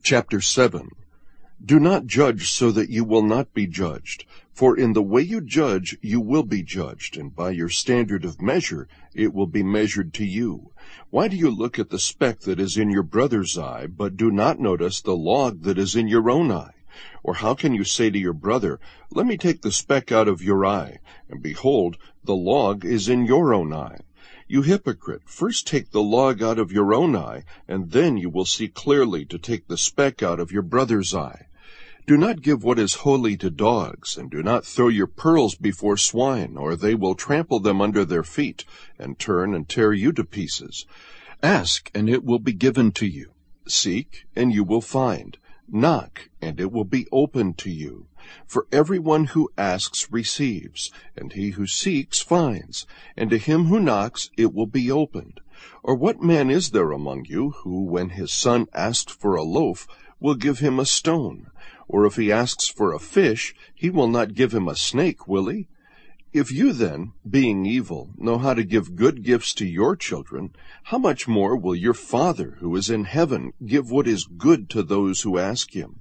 Chapter 7. Do not judge so that you will not be judged. For in the way you judge, you will be judged, and by your standard of measure, it will be measured to you. Why do you look at the speck that is in your brother's eye, but do not notice the log that is in your own eye? Or how can you say to your brother, "Let me take the speck out of your eye," and behold, the log is in your own eye? You hypocrite, first take the log out of your own eye, and then you will see clearly to take the speck out of your brother's eye. Do not give what is holy to dogs, and do not throw your pearls before swine, or they will trample them under their feet, and turn and tear you to pieces. Ask, and it will be given to you. Seek, and you will find. Knock, and it will be opened to you. For everyone who asks receives, and he who seeks finds, and to him who knocks it will be opened. Or what man is there among you who, when his son asks for a loaf, will give him a stone? Or if he asks for a fish, he will not give him a snake, will he? If you then, being evil, know how to give good gifts to your children, how much more will your Father who is in heaven give what is good to those who ask him?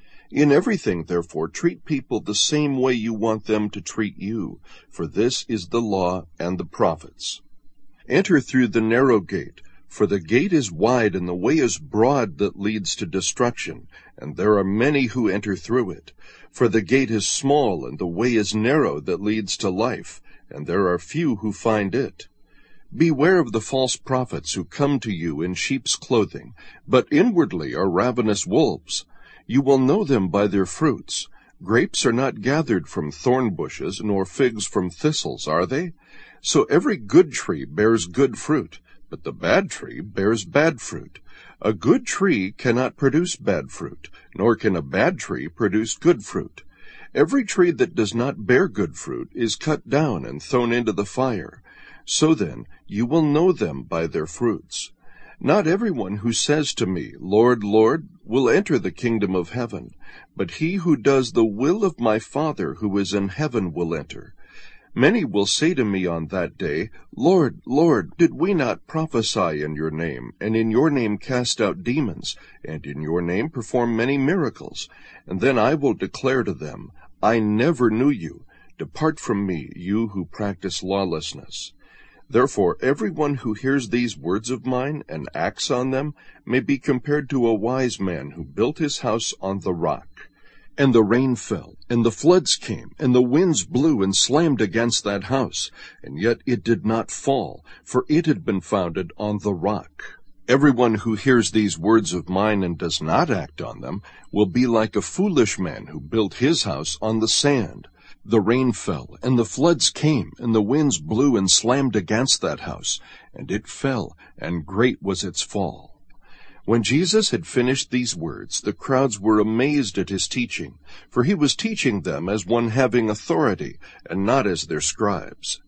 In everything, therefore, treat people the same way you want them to treat you, for this is the law and the prophets. Enter through the narrow gate, for the gate is wide and the way is broad that leads to destruction, and there are many who enter through it. For the gate is small and the way is narrow that leads to life, and there are few who find it. Beware of the false prophets who come to you in sheep's clothing, but inwardly are ravenous wolves. You will know them by their fruits. Grapes are not gathered from thorn bushes, nor figs from thistles, are they? So every good tree bears good fruit, but the bad tree bears bad fruit. A good tree cannot produce bad fruit, nor can a bad tree produce good fruit. Every tree that does not bear good fruit is cut down and thrown into the fire. So then, you will know them by their fruits. Not everyone who says to me, "Lord, Lord," will enter the kingdom of heaven, but he who does the will of my Father who is in heaven will enter. Many will say to me on that day, "Lord, Lord, did we not prophesy in your name, and in your name cast out demons, and in your name perform many miracles?" And then I will declare to them, "I never knew you. Depart from me, you who practice lawlessness." Therefore everyone who hears these words of mine and acts on them may be compared to a wise man who built his house on the rock. And the rain fell, and the floods came, and the winds blew and slammed against that house, and yet it did not fall, for it had been founded on the rock. Everyone who hears these words of mine and does not act on them will be like a foolish man who built his house on the sand. The rain fell, and the floods came, and the winds blew and slammed against that house, and it fell, and great was its fall. When Jesus had finished these words, the crowds were amazed at his teaching, for he was teaching them as one having authority, and not as their scribes.